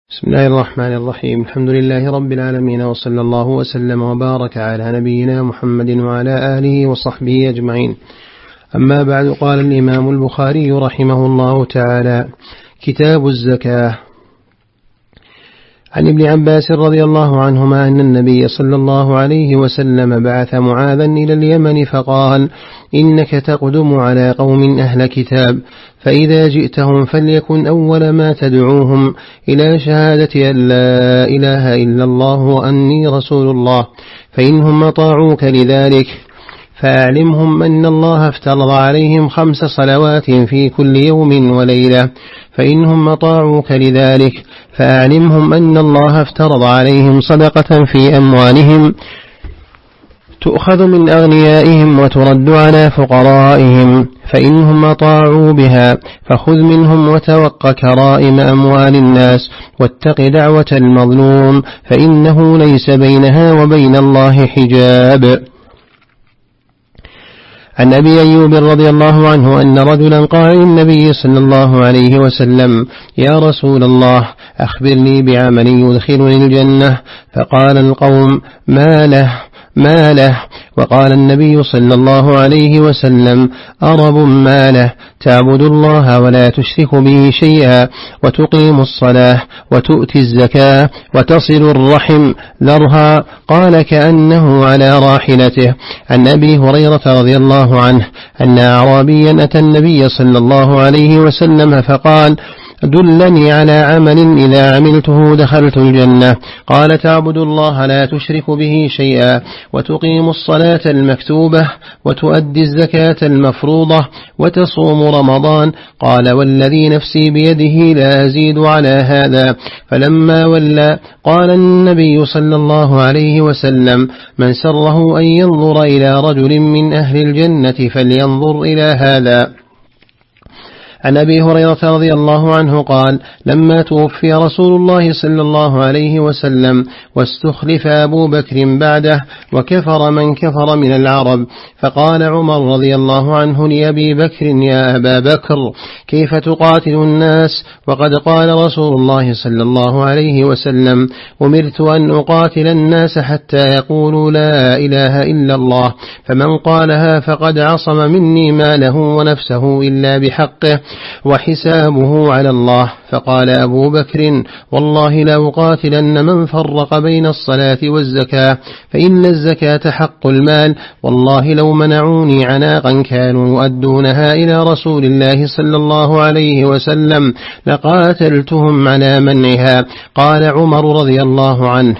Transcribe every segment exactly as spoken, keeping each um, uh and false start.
بسم الله الرحمن الرحيم. الحمد لله رب العالمين، وصلى الله وسلم وبارك على نبينا محمد وعلى آله وصحبه أجمعين. أما بعد، قال الإمام البخاري رحمه الله تعالى: كتاب الزكاة. عن ابن عباس رضي الله عنهما أن النبي صلى الله عليه وسلم بعث معاذا إلى اليمن فقال: إنك تقدم على قوم أهل كتاب، فإذا جئتهم فليكن أول ما تدعوهم إلى شهادة أن لا إله إلا الله وأني رسول الله، فإنهم أطاعوك لذلك فأعلمهم أن الله افترض عليهم خمس صلوات في كل يوم وليلة، فإنهم أطاعوك لذلك فأعلمهم أن الله افترض عليهم صدقة في أموالهم تؤخذ من أغنيائهم وترد على فقرائهم، فإنهم أطاعوا بها فخذ منهم وتوق كرائم أموال الناس، واتق دعوة المظلوم فإنه ليس بينها وبين الله حجاب. عن أبي أيوب رضي الله عنه أن رجلا قال للنبي صلى الله عليه وسلم: يا رسول الله، أخبرني بعمل يدخلني الجنة. فقال القوم: ما له ما له؟ وقال النبي صلى الله عليه وسلم: أرب ما له، تعبد الله ولا تشرك به شيئا، وتقيم الصلاة وتؤتي الزكاة وتصل الرحم ذرها. قال كأنه على راحلته. عن أبي هريرة رضي الله عنه أن أعرابيا أتى النبي صلى الله عليه وسلم فقال: دلني على عمل إذا عملته دخلت الجنة. قال: تعبد الله لا تشرك به شيئا، وتقيم الصلاة المكتوبة، وتؤدي الزكاة المفروضة، وتصوم رمضان. قال: والذي نفسي بيده لا أزيد على هذا. فلما ولى قال النبي صلى الله عليه وسلم: من سره أن ينظر إلى رجل من أهل الجنة فلينظر إلى هذا. عن أبي هريرة رضي الله عنه قال: لما توفي رسول الله صلى الله عليه وسلم واستخلف أبو بكر بعده وكفر من كفر من العرب، فقال عمر رضي الله عنه لأبي بكر: يا أبا بكر، كيف تقاتل الناس وقد قال رسول الله صلى الله عليه وسلم: أمرت أن أقاتل الناس حتى يقولوا لا إله إلا الله، فمن قالها فقد عصم مني ماله ونفسه إلا بحقه وحسابه على الله. فقال أبو بكر: والله لا أقاتلن من فرق بين الصلاة والزكاة، فإن الزكاة حق المال، والله لو منعوني عناقا كانوا يؤدونها إلى رسول الله صلى الله عليه وسلم لقاتلتهم على منعها. قال عمر رضي الله عنه: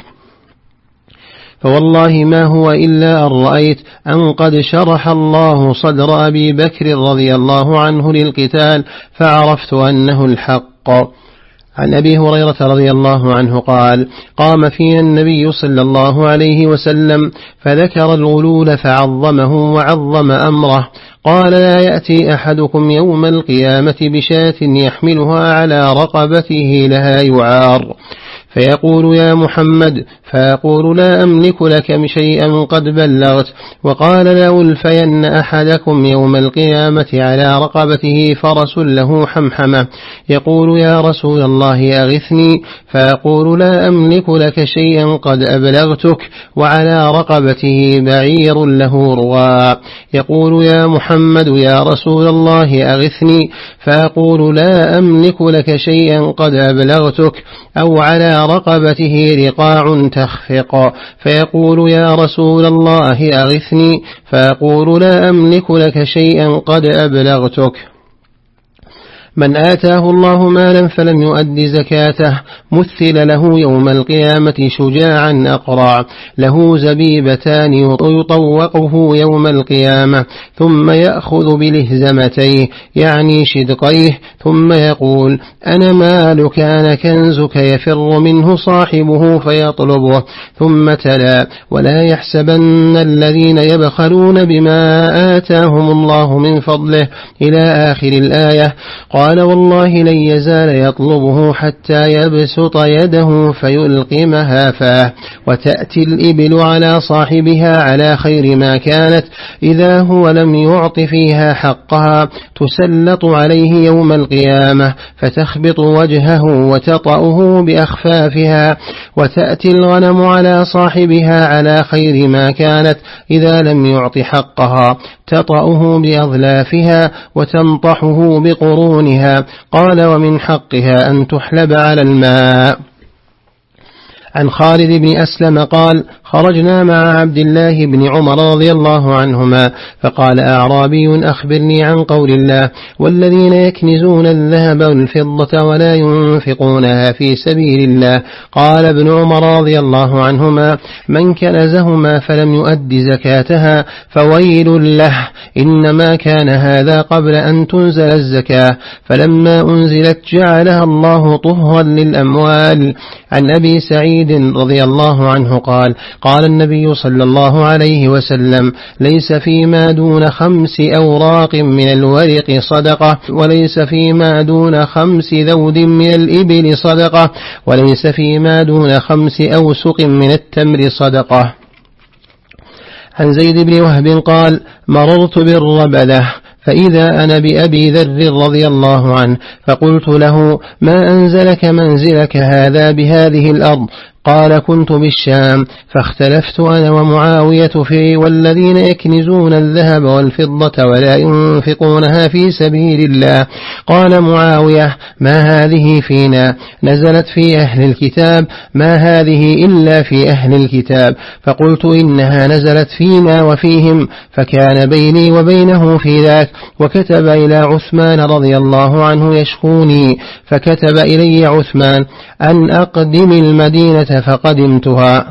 فوالله ما هو إلا أن رأيت أن قد شرح الله صدر أبي بكر رضي الله عنه للقتال، فعرفت أنه الحق. عن أبي هريرة رضي الله عنه قال: قام فينا النبي صلى الله عليه وسلم فذكر الغلول فعظمه وعظم أمره. قال: لا يأتي أحدكم يوم القيامة بشاة يحملها على رقبته لها يعار، فيقول: يا محمد، فيقول: لا أملك لك شيئا قد بلغت. وقال: لألفين أحدكم يوم القيامة على رقبته فرس له حمحمة، يقول: يا رسول الله أغثني، فيقول: لا أملك لك شيئا قد أبلغتك. وعلى رقبته بعير له رواء، يقول: يا محمد يا رسول الله أغثني، فيقول: لا أملك لك شيئا قد أبلغتك. أو على رقبته رقاع تخفق، فيقول: يا رسول الله أغثني، فيقول: لا أملك لك شيئا قد أبلغتك. من آتاه الله مالا فلم يؤد زكاته مثل له يوم القيامة شجاعا أقرع له زبيبتان يطوقه يوم القيامة، ثم يأخذ بلهزمتيه يعني شدقيه، ثم يقول: أنا مالك أنا كنزك، يفر منه صاحبه فيطلبه. ثم تلا: ولا يحسبن الذين يبخلون بما آتاهم الله من فضله إلى آخر الآية. قال قال والله لن يزال يطلبه حتى يبسط يده فيلقمها فاه، وتأتي الإبل على صاحبها على خير ما كانت، إذا هو لم يعط فيها حقها تسلط عليه يوم القيامة فتخبط وجهه وتطأه بأخفافها. وتأتي الغنم على صاحبها على خير ما كانت، إذا لم يعط حقها تطأه بأظلافها وتنطحه بقرونها. قال ومن حقها أن تحلب على الماء. عن خالد بن أسلم قال خرجنا مع عبد الله بن عمر رضي الله عنهما فقال أعرابي أخبرني عن قول الله والذين يكنزون الذهب والفضة ولا ينفقونها في سبيل الله. قال ابن عمر رضي الله عنهما من كنزهما فلم يؤد زكاتها فويل له، إنما كان هذا قبل أن تنزل الزكاة، فلما أنزلت جعلها الله طهرا للأموال. عن أبي سعيد رضي الله عنه قال قال النبي صلى الله عليه وسلم ليس فيما دون خمس أوراق من الورق صدقة، وليس فيما دون خمس ذود من الإبل صدقة، وليس فيما دون خمس أوسق من التمر صدقة. عن زيد بن وهب قال مررت بالربذة فإذا أنا بأبي ذر رضي الله عنه فقلت له ما أنزلك منزلك هذا بهذه الأرض؟ قال كنت بالشام فاختلفت أنا ومعاوية في والذين يكنزون الذهب والفضة ولا ينفقونها في سبيل الله. قال معاوية ما هذه فينا؟ نزلت في أهل الكتاب، ما هذه إلا في أهل الكتاب. فقلت إنها نزلت فينا وفيهم، فكان بيني وبينه في ذاك، وكتب إلى عثمان رضي الله عنه يشكوني، فكتب إلي عثمان أن أقدم المدينة فقدمتها،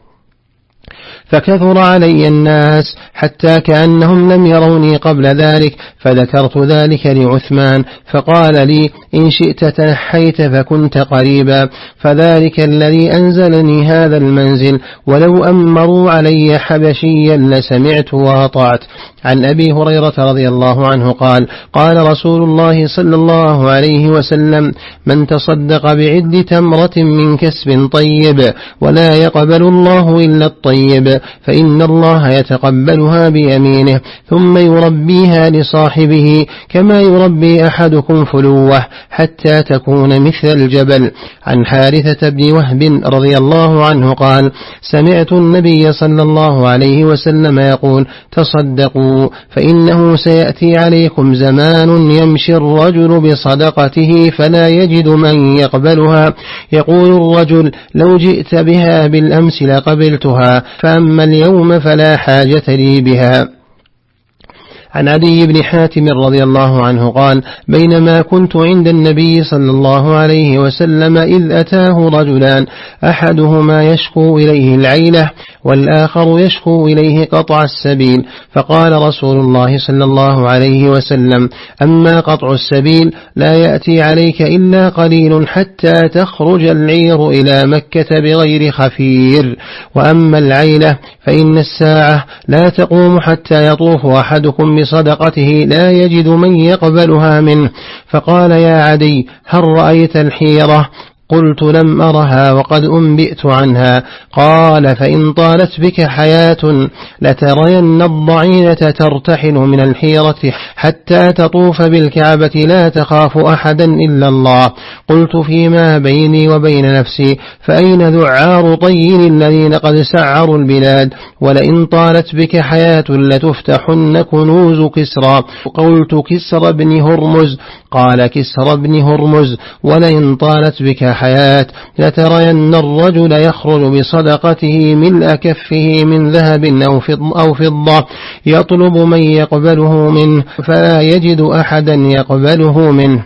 فكثر علي الناس حتى كأنهم لم يروني قبل ذلك، فذكرت ذلك لعثمان فقال لي إن شئت تنحيت فكنت قريبا، فذلك الذي أنزلني هذا المنزل، ولو أمروا علي حبشيا لسمعت وأطعت. عن أبي هريرة رضي الله عنه قال قال رسول الله صلى الله عليه وسلم من تصدق بعد تمرة من كسب طيب ولا يقبل الله إلا الطيب فإن الله يتقبلها بيمينه ثم يربيها لصاحبه كما يربي أحدكم فلوه حتى تكون مثل الجبل. عن حارثة بن وهب رضي الله عنه قال سمعت النبي صلى الله عليه وسلم يقول تصدقوا فإنه سيأتي عليكم زمان يمشي الرجل بصدقته فلا يجد من يقبلها، يقول الرجل لو جئت بها بالأمس لقبلتها، فأما اليوم فلا حاجة لي بها. عن عدي بن حاتم رضي الله عنه قال بينما كنت عند النبي صلى الله عليه وسلم إذ أتاه رجلان أحدهما يشكو إليه العيلة والآخر يشكو إليه قطع السبيل، فقال رسول الله صلى الله عليه وسلم أما قطع السبيل لا يأتي عليك إلا قليل حتى تخرج العير إلى مكة بغير خفير، وأما العيلة فإن الساعة لا تقوم حتى يطوف أحدكم بصدقته لا يجد من يقبلها منه. فقال يا عدي هل رأيت الحيرة؟ قلت لم أرها وقد أنبئت عنها. قال فإن طالت بك حياة لترين الضعينة ترتحل من الحيرة حتى تطوف بالكعبة لا تخاف أحدا إلا الله. قلت فيما بيني وبين نفسي فأين ذعار طين الذين قد سعروا البلاد؟ ولئن طالت بك حياة لتفتحن كنوز كسرى. قلت كسرى بن هرمز. قال كسرى بن هرمز ولئن طالت بك حياة لترين الرجل يخرج بصدقته ملء كفه من ذهب أو فضة يطلب من يقبله منه فلا يجد أحدا يقبله منه،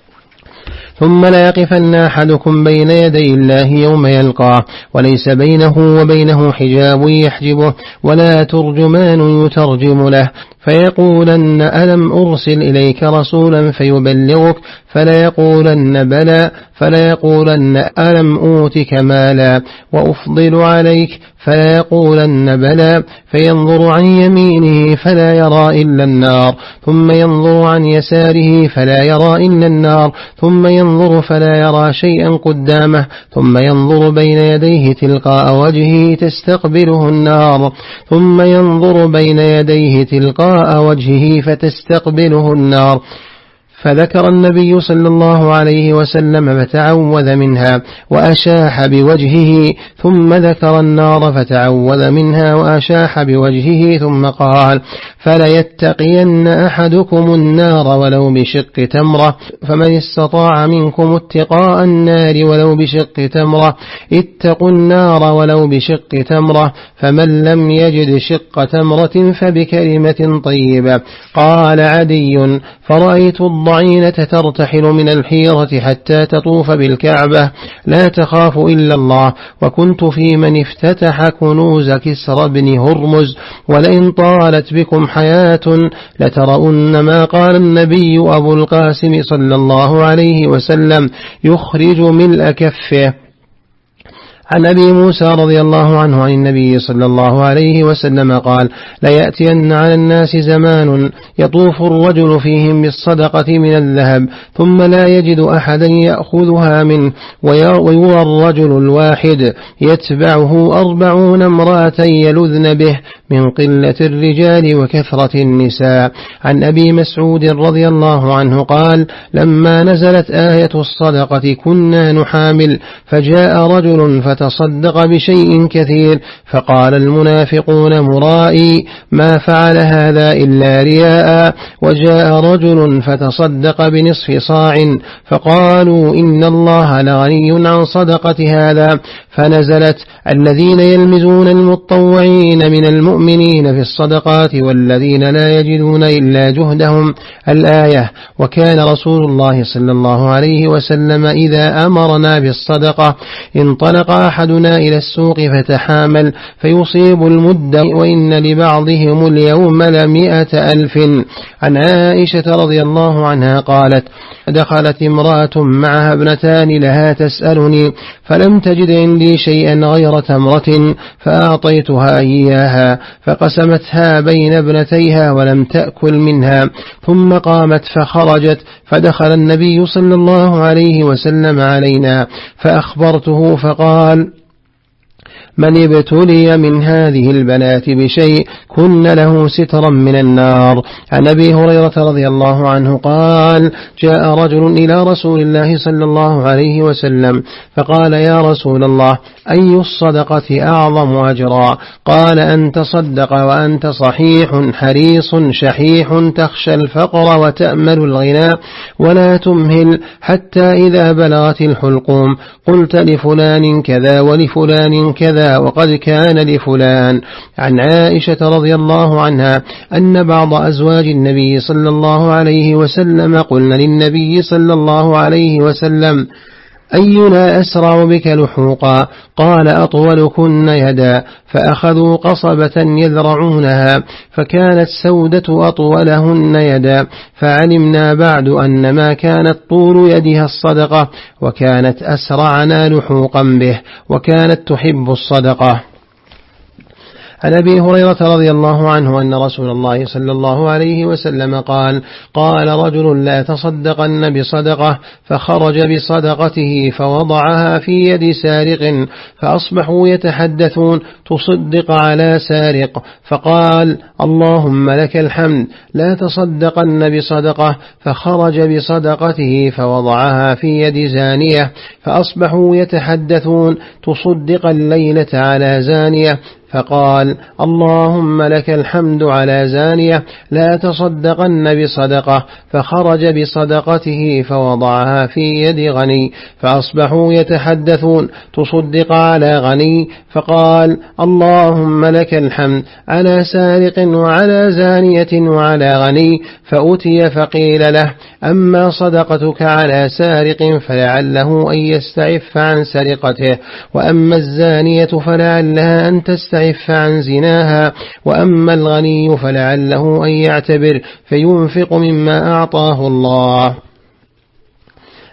ثم لا يقفن أحدكم بين يدي الله يوم يلقاه وليس بينه وبينه حجاب يحجبه ولا ترجمان يترجم له، فيقولن ألم أرسل إليك رسولا فيبلغك؟ فلا يقولن بلى، فلا يقولن ألم أوتك مالا وأفضل عليك؟ فلا يقولن بلى، فينظر عن يمينه فلا يرى إلا النار، ثم ينظر عن يساره فلا يرى إلا النار، ثم ينظر فلا يرى شيئا قدامه، ثم ينظر بين يديه تلقاء وجهه تستقبله النار، ثم ينظر بين يديه تلقاء وجهه فتستقبله النار. فذكر النبي صلى الله عليه وسلم فتعوذ منها وأشاح بوجهه، ثم ذكر النار فتعوذ منها وأشاح بوجهه، ثم قال: فليتقين أحدكم النار ولو بشق تمرة، فمن استطاع منكم اتقاء النار ولو بشق تمرة اتقوا النار ولو بشق تمرة، فمن لم يجد شق تمرة فبكلمة طيبة. قال عدي: فرأيت الضعينة ترتحل من الحيرة حتى تطوف بالكعبة لا تخاف إلا الله، وكنت في من افتتح كنوز كسرى بن هرمز، ولئن طالت بكم حياة لترون ما قال النبي أبو القاسم صلى الله عليه وسلم يخرج ملء كفه. عن أبي موسى رضي الله عنه عن النبي صلى الله عليه وسلم قال: ليأتين على الناس زمان يطوف الرجل فيهم بالصدقة من الذهب ثم لا يجد أحدا يأخذها منه، ويرى الرجل الواحد يتبعه أربعون امرأة يلذن به من قلة الرجال وكثرة النساء. عن أبي مسعود رضي الله عنه قال: لما نزلت آية الصدقة كنا نحامل، فجاء رجل فتصدق بشيء كثير، فقال المنافقون مرائي ما فعل هذا إلا رياء، وجاء رجل فتصدق بنصف صاع، فقالوا إن الله لغني عن صدقة هذا، فنزلت: الذين يلمزون المتطوعين من المؤمنين في الصدقات والذين لا يجدون إلا جهدهم، الآية. وكان رسول الله صلى الله عليه وسلم إذا أمرنا بالصدقة انطلق أحدنا إلى السوق فتحامل فيصيب المد، وإن لبعضهم اليوم لمئة ألف. عن عائشة رضي الله عنها قالت: دخلت امرأة معها ابنتان لها تسألني، فلم تجد عندي شيئا غير تمرة فأعطيتها إياها، فقسمتها بين ابنتيها ولم تأكل منها، ثم قامت فخرجت، فدخل النبي صلى الله عليه وسلم علينا فأخبرته، فقال: من ابتلي من هذه البنات بشيء كن له سترا من النار. عن أبي هريرة رضي الله عنه قال: جاء رجل إلى رسول الله صلى الله عليه وسلم فقال: يا رسول الله، أي الصدقة أعظم أجرا؟ قال: أن تصدق وأنت صحيح حريص شحيح تخشى الفقر وتأمل الغنى ولا تمهل حتى إذا بلغت الحلقوم قلت لفلان كذا ولفلان كذا وقد كان لفلان. عن عائشة رضي الله عنها أن بعض أزواج النبي صلى الله عليه وسلم قلن للنبي صلى الله عليه وسلم: أينا أسرع بك لحوقا؟ قال: أطولكن يدا. فأخذوا قصبة يذرعونها، فكانت سودة أطولهن يدا، فعلمنا بعد أن ما كانت طول يدها الصدقة، وكانت أسرعنا لحوقا به، وكانت تحب الصدقة. عن أبي هريرة رضي الله عنه أن رسول الله صلى الله عليه وسلم قال: قال رجل: لا تصدقن بصدقة، فخرج بصدقته فوضعها في يد سارق، فأصبحوا يتحدثون: تصدق على سارق، فقال: اللهم لك الحمد، لا تصدقن بصدقة، فخرج بصدقته فوضعها في يد زانية، فأصبحوا يتحدثون: تصدق الليلة على زانية، فقال: اللهم لك الحمد على زانية، لا تصدقن بصدقة، فخرج بصدقته فوضعها في يد غني، فأصبحوا يتحدثون: تصدق على غني، فقال: اللهم لك الحمد على سارق وعلى زانية وعلى غني، فأتي فقيل له: أما صدقتك على سارق فلعله أن يستعف عن سرقته، وأما الزانية فلعلها أن تستعف عن زناها، وأما الغني فلعله أن يعتبر فينفق مما أعطاه الله.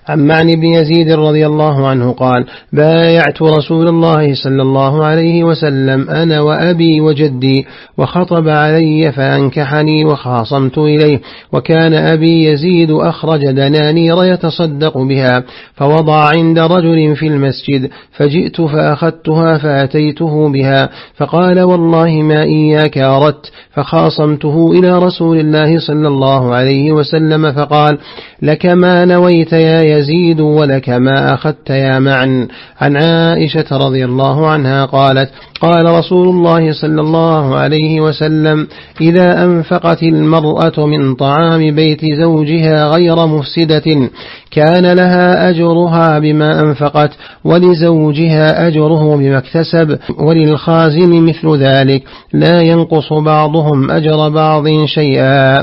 عن معن بن يزيد رضي الله عنه قال بايعت رسول الله صلى الله عليه وسلم أنا وأبي وجدي وخطب علي فأنكحني وخاصمت إليه، وكان أبي يزيد أخرج دنانير يتصدق بها فوضع عند رجل في المسجد، فجئت فأخذتها فأتيته بها فقال والله ما إياك أردت، فخاصمته إلى رسول الله صلى الله عليه وسلم فقال لك ما نويت يا يزيد ولك ما أخذت يا معن. عن عائشة رضي الله عنها قالت قال رسول الله صلى الله عليه وسلم إذا أنفقت المرأة من طعام بيت زوجها غير مفسدة كان لها أجرها بما أنفقت ولزوجها أجره بما اكتسب وللخازن مثل ذلك لا ينقص بعضهم أجر بعض شيئا.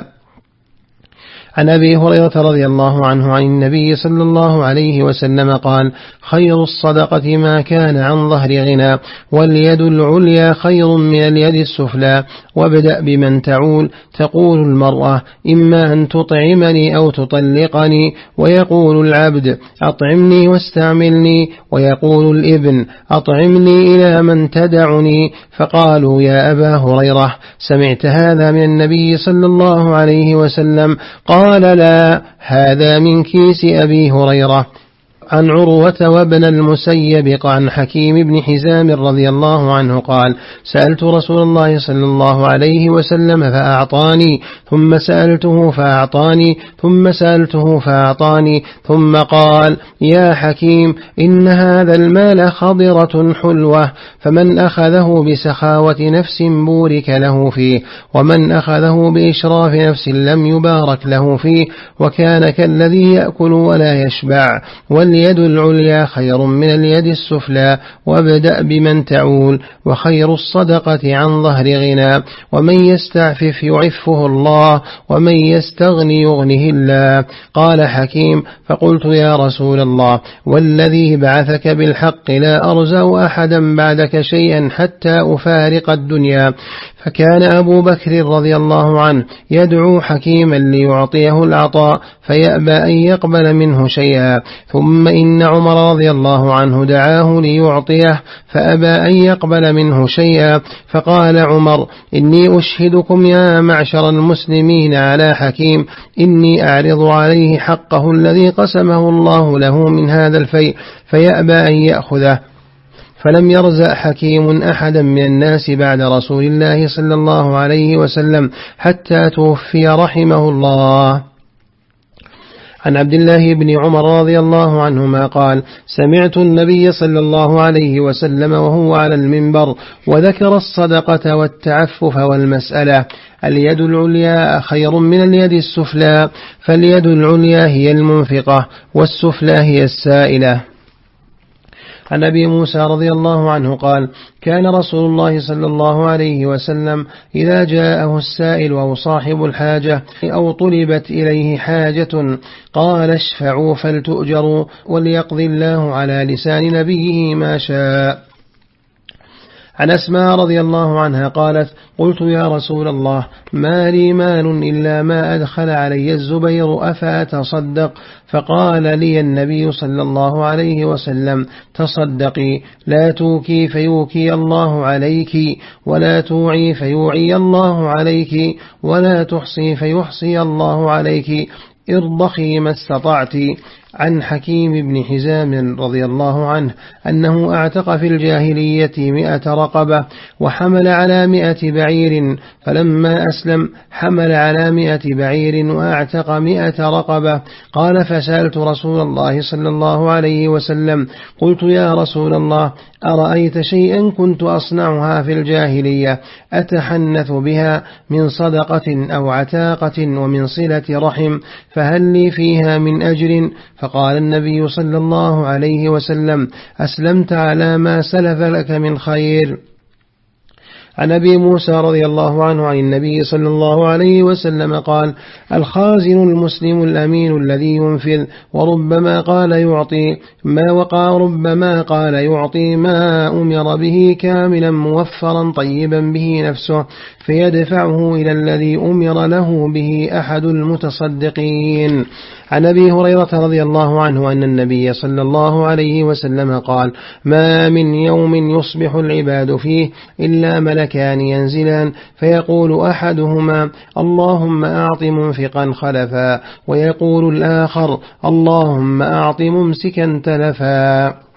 عن أبي هريرة رضي الله عنه عن النبي صلى الله عليه وسلم قال خير الصدقة ما كان عن ظهر غنى، واليد العليا خير من اليد السفلى، وابدأ بمن تعول. تقول المرأة إما أن تطعمني أو تطلقني، ويقول العبد أطعمني واستعملني، ويقول الابن أطعمني إلى من تدعني. فقالوا يا أبا هريرة سمعت هذا من النبي صلى الله عليه وسلم؟ قال لا، هذا من كيس أبي هريرة. عن عروة وابن المسيب عن حكيم بن حزام رضي الله عنه قال سألت رسول الله صلى الله عليه وسلم فأعطاني، ثم سألته فأعطاني، ثم سألته فأعطاني، ثم قال يا حكيم إن هذا المال خضرة حلوة، فمن أخذه بسخاوة نفس بورك له فيه، ومن أخذه بإشراف نفس لم يبارك له فيه، وكان كالذي يأكل ولا يشبع. واليد العليا خير من اليد السفلى، وابدأ بمن تعول. وخير الصدقة عن ظهر غنى، ومن يستعفف يعفه الله، ومن يستغني يغنه الله. قال حكيم فقلت يا رسول الله والذي بعثك بالحق لا أرزق أحدا بعدك شيئا حتى أفارق الدنيا. فكان أبو بكر رضي الله عنه يدعو حكيما ليعطيه العطاء فيأبى أن يقبل منه شيئا، ثم إن عمر رضي الله عنه دعاه ليعطيه فأبى أن يقبل منه شيئا، فقال عمر إني أشهدكم يا معشر المسلمين على حكيم إني أعرض عليه حقه الذي قسمه الله له من هذا الفيء فيأبى أن يأخذه. فلم يرزق حكيم أحدا من الناس بعد رسول الله صلى الله عليه وسلم حتى توفي رحمه الله. عن عبد الله بن عمر رضي الله عنهما قال سمعت النبي صلى الله عليه وسلم وهو على المنبر وذكر الصدقة والتعفف والمسألة. اليد العليا خير من اليد السفلى، فاليد العليا هي المنفقة والسفلى هي السائلة. عن أبي موسى رضي الله عنه قال كان رسول الله صلى الله عليه وسلم إذا جاءه السائل أو صاحب الحاجة أو طلبت إليه حاجة قال اشفعوا فلتؤجروا وليقضي الله على لسان نبيه ما شاء. عن أسماء رضي الله عنها قالت قلت يا رسول الله ما لي مال إلا ما أدخل علي الزبير أفأتصدق؟ فقال لي النبي صلى الله عليه وسلم تصدقي، لا توكي فيوكي الله عليك، ولا توعي فيوعي الله عليك، ولا تحصي فيحصي الله عليك، ارضخي ما استطعت. عن حكيم بن حزام رضي الله عنه أنه اعتق في الجاهلية مئة رقبة وحمل على مئة بعير، فلما أسلم حمل على مئة بعير وأعتق مئة رقبة. قال فسألت رسول الله صلى الله عليه وسلم قلت يا رسول الله أرأيت شيئا كنت أصنعها في الجاهلية أتحنث بها من صدقة أو عتاقة ومن صلة رحم، فهل لي فيها من أجر؟ فقال النبي صلى الله عليه وسلم أسلمت على ما سلف لك من خير. عن أبي موسى رضي الله عنه عن النبي صلى الله عليه وسلم قال: الخازن المسلم الأمين الذي ينفذ وربما قال يعطي ما وقع ربما قال يعطي ما أمر به كاملا موفرا طيبا به نفسه فيدفعه إلى الذي أمر له به أحد المتصدقين. عن أبي هريرة رضي الله عنه أن النبي صلى الله عليه وسلم قال: ما من يوم يصبح العباد فيه إلا ملكان ينزلان فيقول أحدهما: اللهم أعط منفقا خلفا، ويقول الآخر: اللهم أعط ممسكا تلفا.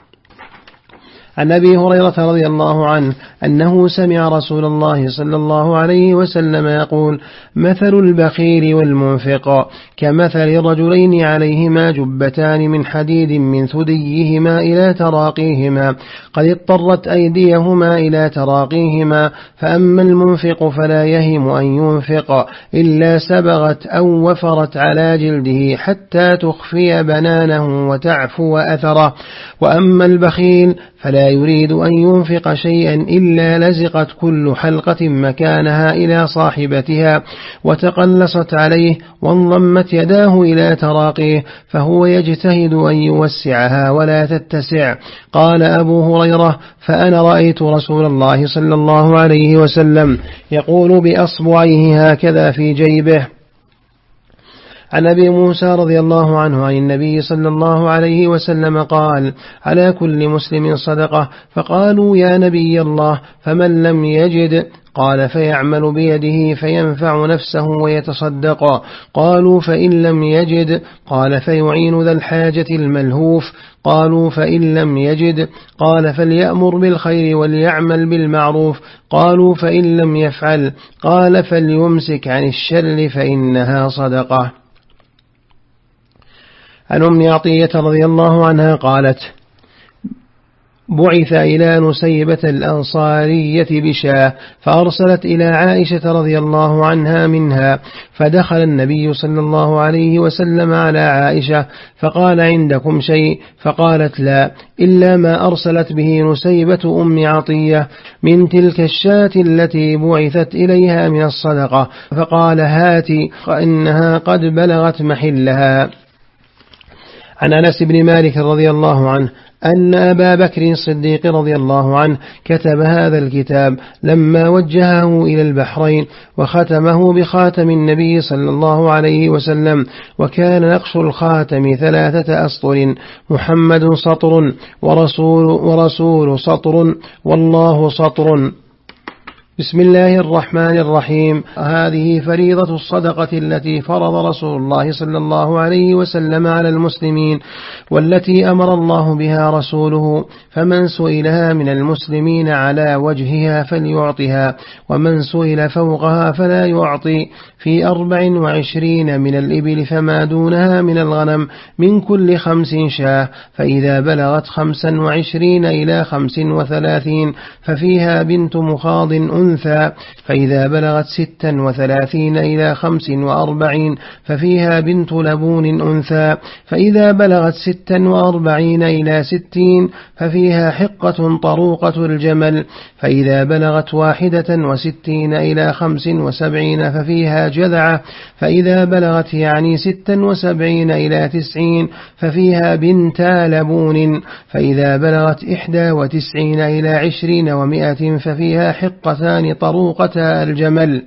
عن أبي هريرة رضي الله عنه أنه سمع رسول الله صلى الله عليه وسلم يقول: مثل البخيل والمنفق كمثل رجلين عليهما جبتان من حديد من ثديهما إلى تراقيهما قد اضطرت أيديهما إلى تراقيهما، فأما المنفق فلا يهم أن ينفق إلا سبغت أو وفرت على جلده حتى تخفي بنانه وتعفو أثره، وأما البخيل فلا يريد أن ينفق شيئا إلا لزقت كل حلقة مكانها إلى صاحبتها وتقلصت عليه وانضمت يداه إلى تراقيه، فهو يجتهد أن يوسعها ولا تتسع. قال أبو هريرة: فأنا رأيت رسول الله صلى الله عليه وسلم يقول بأصبعيه هكذا في جيبه. عن أبي موسى رضي الله عنه عن النبي صلى الله عليه وسلم قال: على كل مسلم صدقة. فقالوا: يا نبي الله، فمن لم يجد؟ قال: فيعمل بيده فينفع نفسه ويتصدق. قالوا: فإن لم يجد؟ قال: فيعين ذا الحاجة الملهوف. قالوا: فإن لم يجد؟ قال: فليأمر بالخير وليعمل بالمعروف. قالوا: فإن لم يفعل؟ قال: فليمسك عن الشر فإنها صدقة. عن أم عطية رضي الله عنها قالت: بعث إلى نسيبة الأنصارية بشاة فأرسلت إلى عائشة رضي الله عنها منها، فدخل النبي صلى الله عليه وسلم على عائشة فقال: عندكم شيء؟ فقالت: لا، إلا ما أرسلت به نسيبة أم عطية من تلك الشاة التي بعثت إليها من الصدقة. فقال: هاتي فإنها قد بلغت محلها. عن أنس بن مالك رضي الله عنه أن أبا بكر الصديق رضي الله عنه كتب هذا الكتاب لما وجهه إلى البحرين، وختمه بخاتم النبي صلى الله عليه وسلم، وكان نقش الخاتم ثلاثة أسطر: محمد سطر، ورسول, ورسول سطر، والله سطر. بسم الله الرحمن الرحيم. هذه فريضة الصدقة التي فرض رسول الله صلى الله عليه وسلم على المسلمين، والتي أمر الله بها رسوله، فمن سئلها من المسلمين على وجهها فليعطها، ومن سئل فوقها فلا يعطي. في أربع وعشرين من الإبل فما دونها من الغنم من كل خمس شاة، فإذا بلغت خمسا وعشرين إلى خمس وثلاثين ففيها بنت مخاض أنثى، فإذا بلغت ستا وثلاثين إلى خمس وأربعين ففيها بنت لبون أنثى، فإذا بلغت ستا وأربعين إلى ستين ففيها حقة طروقة الجمل، فإذا بلغت واحدة وستين إلى خمس وسبعين ففيها جذعة، فإذا بلغت يعني ستا وسبعين إلى تسعين ففيها بنتا لبون، فإذا بلغت إحدى وتسعين إلى عشرين ومائة ففيها حقتان طروقتا الجمل،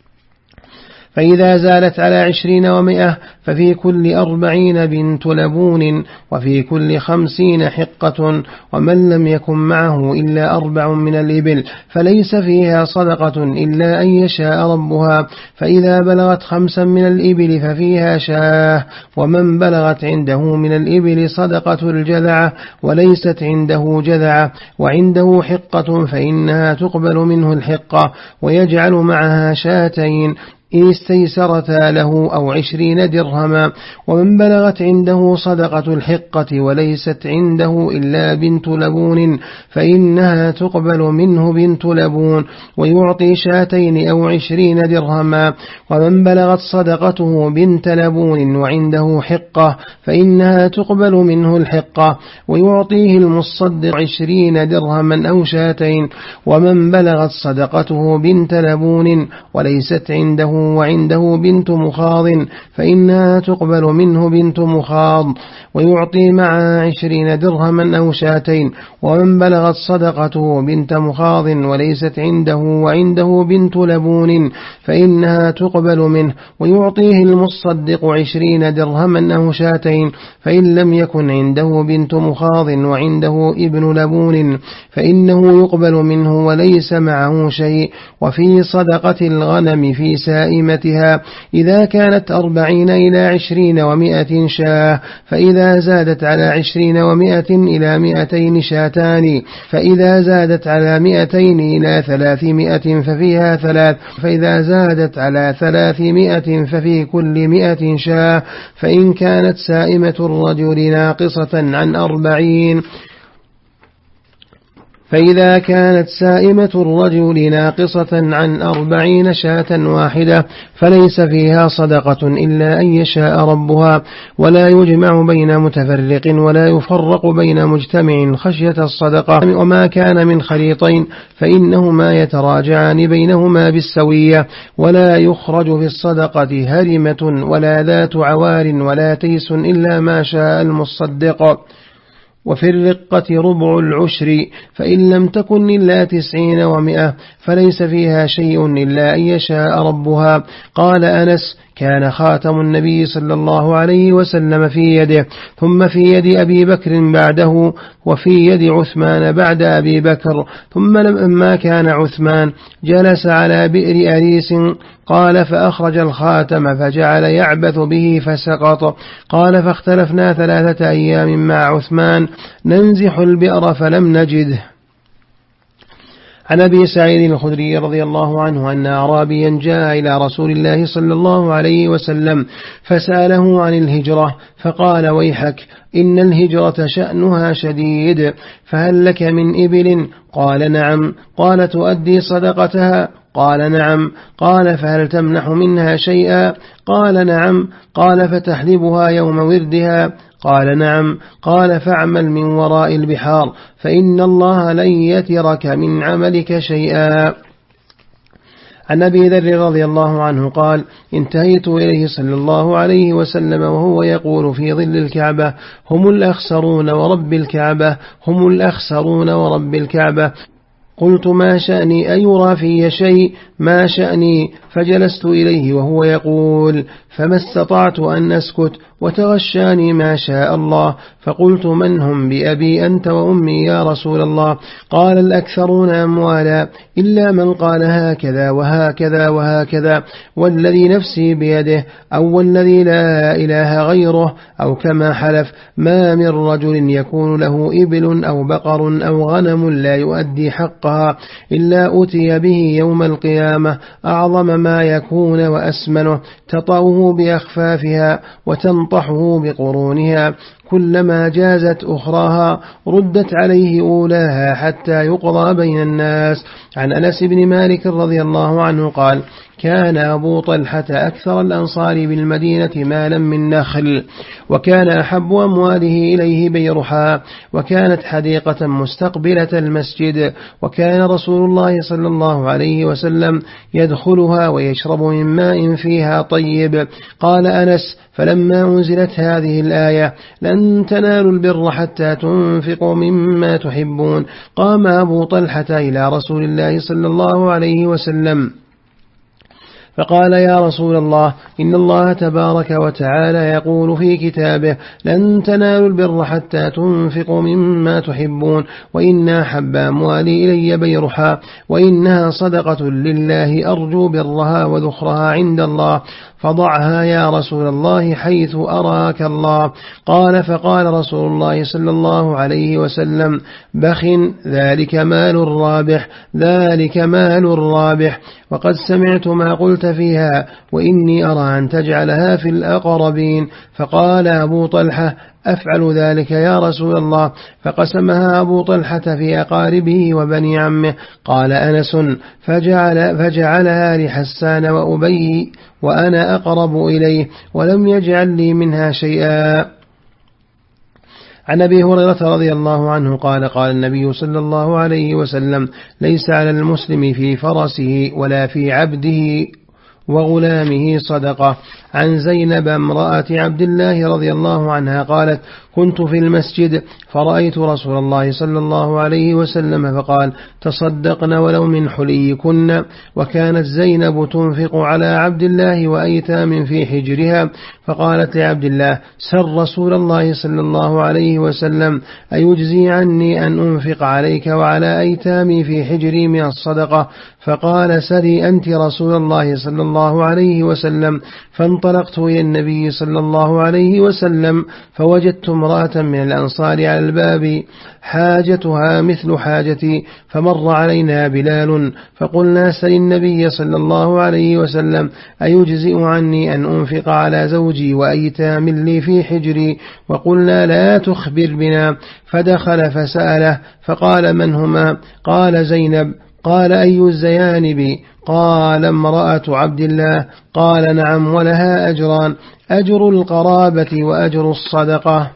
فإذا زالت على عشرين ومائة ففي كل أربعين بنت لبون، وفي كل خمسين حقة. ومن لم يكن معه إلا أربع من الإبل فليس فيها صدقة إلا أن يشاء ربها، فإذا بلغت خمسا من الإبل ففيها شاه. ومن بلغت عنده من الإبل صدقة الجذعة وليست عنده جذعة وعنده حقة فإنها تقبل منه الحقة، ويجعل معها شاتين إن استيسرتا له أو عشرين درهما. ومن بلغت عنده صدقة الحقة وليست عنده إلا بنت لبون فإنها تقبل منه بنت لبون ويعطي شاتين أو عشرين درهما. ومن بلغت صدقته بنت لبون وعنده حقة فإنها تقبل منه الحقة ويعطيه المصدق عشرين درهما أو شاتين. ومن بلغت صدقته بنت لبون وليست عنده وعنده بنت مخاض فإنها تقبل منه بنت مخاض ويعطي معها عشرين درهما أو شاتين. ومن بلغت صدقته بنت مخاض وليست عنده وعنده بنت لبون فإنها تقبل منه ويعطيه المصدق عشرين درهما أو شاتين. فإن لم يكن عنده بنت مخاض وعنده ابن لبون فإنه يقبل منه وليس معه شيء. وفي صدقة الغنم في سائمتها إذا كانت أربعين إلى عشرين ومائة شاة فإذا زادت على عشرين ومائة إلى مائتين شاتان فإذا زادت على مائتين إلى ثلاثمائة ففيها ثلاث فإذا زادت على ثلاثمائة ففي كل مائة شاة. فإن كانت سائمة الرجل ناقصة عن أربعين فإذا كانت سائمة الرجل ناقصة عن أربعين شاة واحدة فليس فيها صدقة إلا أن يشاء ربها ولا يجمع بين متفرق ولا يفرق بين مجتمع خشية الصدقة. وما كان من خليطين فإنهما يتراجعان بينهما بالسوية ولا يخرج في الصدقة هرمة ولا ذات عوار ولا تيس إلا ما شاء المصدق. وفي الرقة ربع العشر فإن لم تكن إلا تسعين ومئة فليس فيها شيء إلا أن يشاء ربها. قال أنس كان خاتم النبي صلى الله عليه وسلم في يده ثم في يد أبي بكر بعده وفي يد عثمان بعد أبي بكر. ثم لما كان عثمان جلس على بئر أريس قال فأخرج الخاتم فجعل يعبث به فسقط. قال فاختلفنا ثلاثة أيام مع عثمان ننزح البئر فلم نجده. عن أبي سعيد الخدري رضي الله عنه أن أعرابيا جاء إلى رسول الله صلى الله عليه وسلم فسأله عن الهجرة فقال ويحك إن الهجرة شأنها شديد فهل لك من إبل؟ قال نعم. قال تؤدي صدقتها؟ قال نعم. قال فهل تمنح منها شيئا؟ قال نعم. قال فتحلبها يوم وردها؟ قال نعم. قال فاعمل من وراء البحار فإن الله لن يترك من عملك شيئا. عن أبي ذر رضي الله عنه قال انتهيت إليه صلى الله عليه وسلم وهو يقول في ظل الكعبة هم الأخسرون ورب الكعبة هم الأخسرون ورب الكعبة. قلت ما شأني أيرى في شيء؟ ما شأني؟ فجلست إليه وهو يقول فما استطعت أن أسكت وتغشاني ما شاء الله فقلت من هم بأبي أنت وأمي يا رسول الله؟ قال الأكثرون أموالا إلا من قال هكذا وهكذا وهكذا والذي نفسي بيده أو والذي لا إله غيره أو كما حلف ما من رجل يكون له إبل أو بقر أو غنم لا يؤدي حقها إلا أتي به يوم القيامة أعظم ما يكون وأسمنه تطأه بأخفافها وتنطحه بقرونها كلما جازت أخراها ردت عليه أولاها حتى يقضى بين الناس. عن أنس بن مالك رضي الله عنه قال كان أبو طلحة أكثر الأنصار بالمدينة مالا من نخل وكان أحب أمواله إليه بيرحاء وكانت حديقة مستقبلة المسجد وكان رسول الله صلى الله عليه وسلم يدخلها ويشرب من ماء فيها طيب. قال أنس فلما أنزلت هذه الآية لن تنالوا البر حتى تنفقوا مما تحبون قام أبو طلحة إلى رسول الله صلى الله عليه وسلم فقال يا رسول الله إن الله تبارك وتعالى يقول في كتابه لن تنالوا البر حتى تنفقوا مما تحبون وإن أحب أموالي إلي بيرحاء وإنها صدقة لله أرجو برها وذخرها عند الله. فضعها يا رسول الله حيث أراك الله. قال فقال رسول الله صلى الله عليه وسلم بخ ذلك مال رابح ذلك مال رابح وقد سمعت ما قلت فيها وإني أرى أن تجعلها في الأقربين. فقال أبو طلحة أفعل ذلك يا رسول الله. فقسمها أبو طلحة في أقاربه وبني عمه. قال أنس فجعل فجعلها لحسان وأبي وأنا أقرب إليه ولم يجعل لي منها شيئا. عن أبي هريرة رضي الله عنه قال قال النبي صلى الله عليه وسلم ليس على المسلم في فرسه ولا في عبده وغلامه صدقة. عن زينب امرأة عبد الله رضي الله عنها قالت كنت في المسجد فرأيت رسول الله صلى الله عليه وسلم فقال تصدقن ولو من حليكن. وكانت زينب تنفق على عبد الله وأيتام في حجرها. فقالت لعبد الله سر رسول الله صلى الله عليه وسلم أيجزي عني أن أنفق عليك وعلى أيتامي في حجري من الصدقة؟ فقال سري أنت رسول الله صلى الله عليه وسلم. فانطلقت إلى النبي صلى الله عليه وسلم فوجدت امرأة من الأنصار على الباب حاجتها مثل حاجتي. فمر علينا بلال فقلنا سل النبي صلى الله عليه وسلم أيجزئ عني أن أنفق على زوجي وأيتام لي في حجري؟ وقلنا لا تخبر بنا. فدخل فسأله فقال من هما؟ قال زينب. قال أي الزيانب؟ قال امرأة عبد الله. قال نعم ولها أجران أجر القرابة وأجر الصدقة.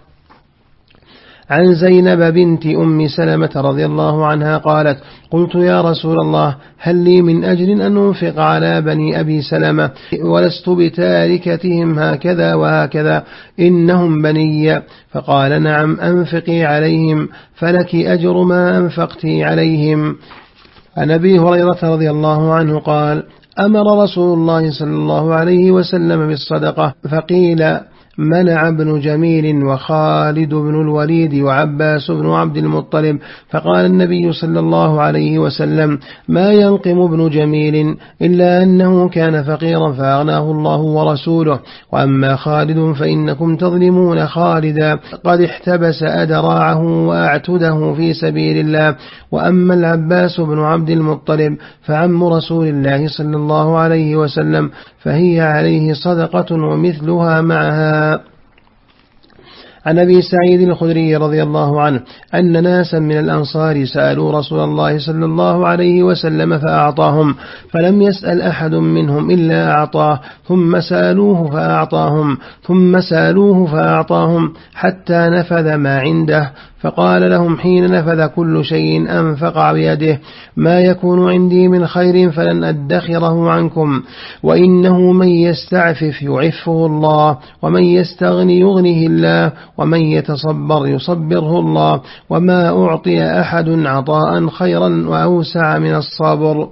عن زينب بنت أم سلمة رضي الله عنها قالت قلت يا رسول الله هل لي من أجر أن أنفق على بني أبي سلمة ولست بتاركتهم هكذا وهكذا إنهم بني؟ فقال نعم أنفقي عليهم فلك أجر ما أنفقتي عليهم. عن أبي هريرة رضي الله عنه قال أمر رسول الله صلى الله عليه وسلم بالصدقة فقيل منع ابن جميل وخالد بن الوليد وعباس بن عبد المطلب. فقال النبي صلى الله عليه وسلم ما ينقم ابن جميل إلا أنه كان فقيرا فأغناه الله ورسوله. وأما خالد فإنكم تظلمون خالدا قد احتبس أدراعه وأعتده في سبيل الله. وأما العباس بن عبد المطلب فعم رسول الله صلى الله عليه وسلم فهي عليه صدقة ومثلها معها. عن أبي سعيد الخدري رضي الله عنه أن ناسا من الأنصار سألوا رسول الله صلى الله عليه وسلم فأعطاهم فلم يسأل أحد منهم إلا أعطاه ثم سألوه فأعطاهم ثم سألوه فأعطاهم حتى نفذ ما عنده. فقال لهم حين نفذ كل شيء أنفق بيده ما يكون عندي من خير فلن أدخره عنكم وإنه من يستعفف يعفه الله ومن يستغني يغنه الله ومن يتصبر يصبره الله وما أعطي أحد عطاء خيرا وأوسع من الصبر.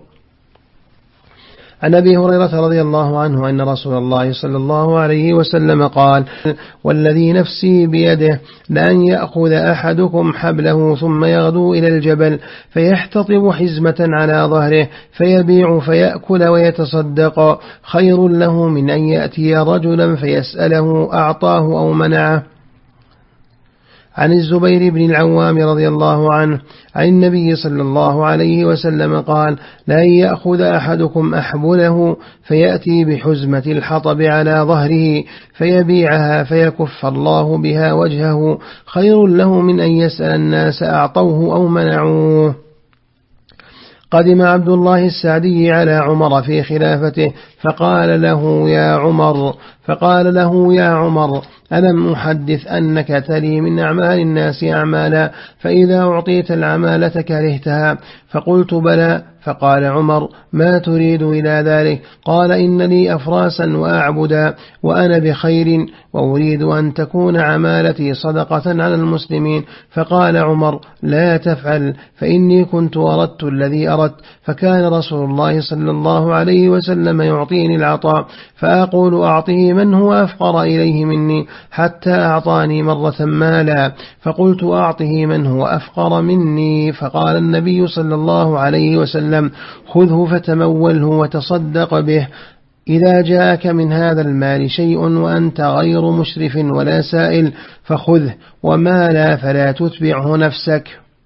عن أبي هريرة رضي الله عنه أن رسول الله صلى الله عليه وسلم قال والذي نفسي بيده لأن يأخذ أحدكم حبله ثم يغدو إلى الجبل فيحتطب حزمة على ظهره فيبيع فيأكل ويتصدق خير له من أن يأتي رجلا فيسأله أعطاه أو منعه. عن الزبير بن العوام رضي الله عنه عن النبي صلى الله عليه وسلم قال لا يأخذ أحدكم أحبله فيأتي بحزمة الحطب على ظهره فيبيعها فيكف الله بها وجهه خير له من أن يسأل الناس أعطوه أو منعوه. قدم عبد الله السعدي على عمر في خلافته فقال له يا عمر فقال له يا عمر ألم أحدث أنك تلي من أعمال الناس أعمالا فإذا أعطيت العمالة كرهتها؟ فقلت بلى. فقال عمر ما تريد إلى ذلك؟ قال إن لي أفراسا وأعبدا وأنا بخير وأريد أن تكون عمالتي صدقة على المسلمين. فقال عمر لا تفعل فإني كنت أردت الذي أردت. فكان رسول الله صلى الله عليه وسلم يعطيني العطاء فأقول أعطيه من هو أفقر إليه مني حتى أعطاني مرة مالا فقلت أعطه من هو أفقر مني. فقال النبي صلى الله عليه وسلم خذه فتموله وتصدق به إذا جاءك من هذا المال شيء وأنت غير مشرف ولا سائل فخذه، وما لا فلا تتبعه نفسك.